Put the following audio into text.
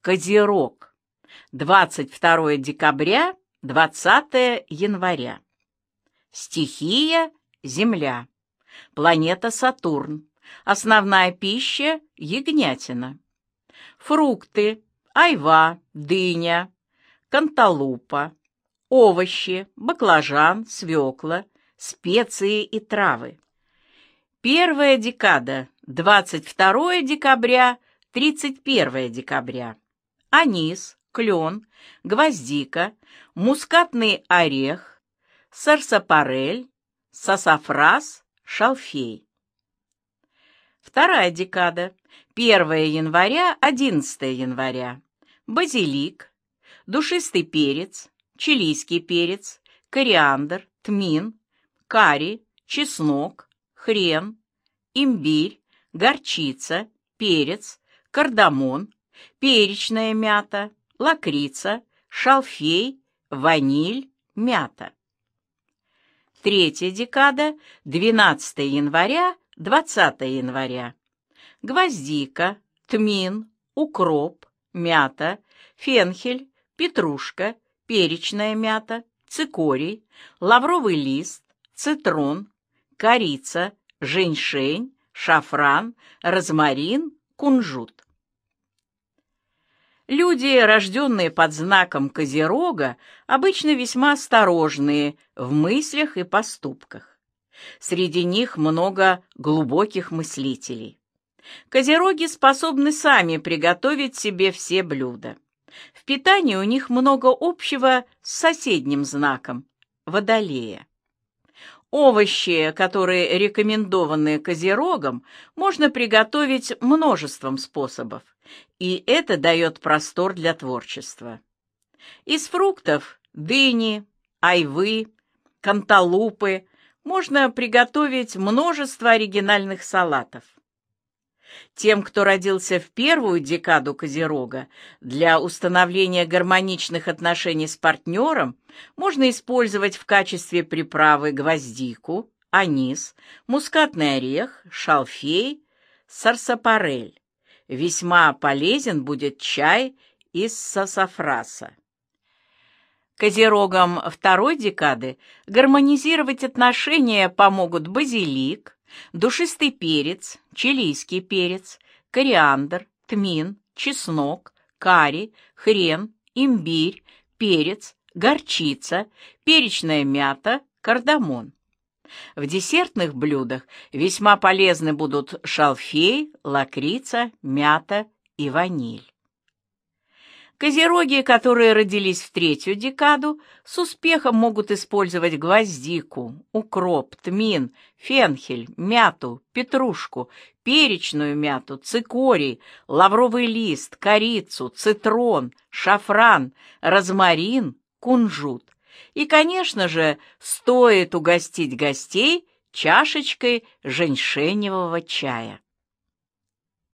Козерог. 22 декабря, 20 января. Стихия – Земля. Планета Сатурн. Основная пища – ягнятина. Фрукты – айва, дыня, канталупа. Овощи – баклажан, свекла, специи и травы. Первая декада – 22 декабря, 31 декабря. Анис, клен, гвоздика, мускатный орех, сарсапарель, сасафрас, шалфей. Вторая декада. 1 января, 11 января. Базилик, душистый перец, чилийский перец, кориандр, тмин, карри, чеснок, хрен, имбирь, горчица, перец, кардамон, перечная мята, лакрица, шалфей, ваниль, мята. Третья декада, 12 января, 20 января. Гвоздика, тмин, укроп, мята, фенхель, петрушка, перечная мята, цикорий, лавровый лист, цитрон, корица, женьшень, шафран, розмарин, кунжут. Люди, рожденные под знаком Козерога, обычно весьма осторожные в мыслях и поступках. Среди них много глубоких мыслителей. Козероги способны сами приготовить себе все блюда. В питании у них много общего с соседним знаком – Водолея. Овощи, которые рекомендованы Козерогам, можно приготовить множеством способов, и это дает простор для творчества. Из фруктов – дыни, айвы, канталупы – можно приготовить множество оригинальных салатов. Тем, кто родился в первую декаду Козерога, для установления гармоничных отношений с партнером можно использовать в качестве приправы гвоздику, анис, мускатный орех, шалфей, сарсапарель. Весьма полезен будет чай из сасафраса. Козерогам второй декады гармонизировать отношения помогут базилик, душистый перец, чилийский перец, кориандр, тмин, чеснок, карри, хрен, имбирь, перец, горчица, перечная мята, кардамон. В десертных блюдах весьма полезны будут шалфей, лакрица, мята и ваниль. Козероги, которые родились в третью декаду, с успехом могут использовать гвоздику, укроп, тмин, фенхель, мяту, петрушку, перечную мяту, цикорий, лавровый лист, корицу, цитрон, шафран, розмарин, кунжут. И, конечно же, стоит угостить гостей чашечкой женьшеневого чая.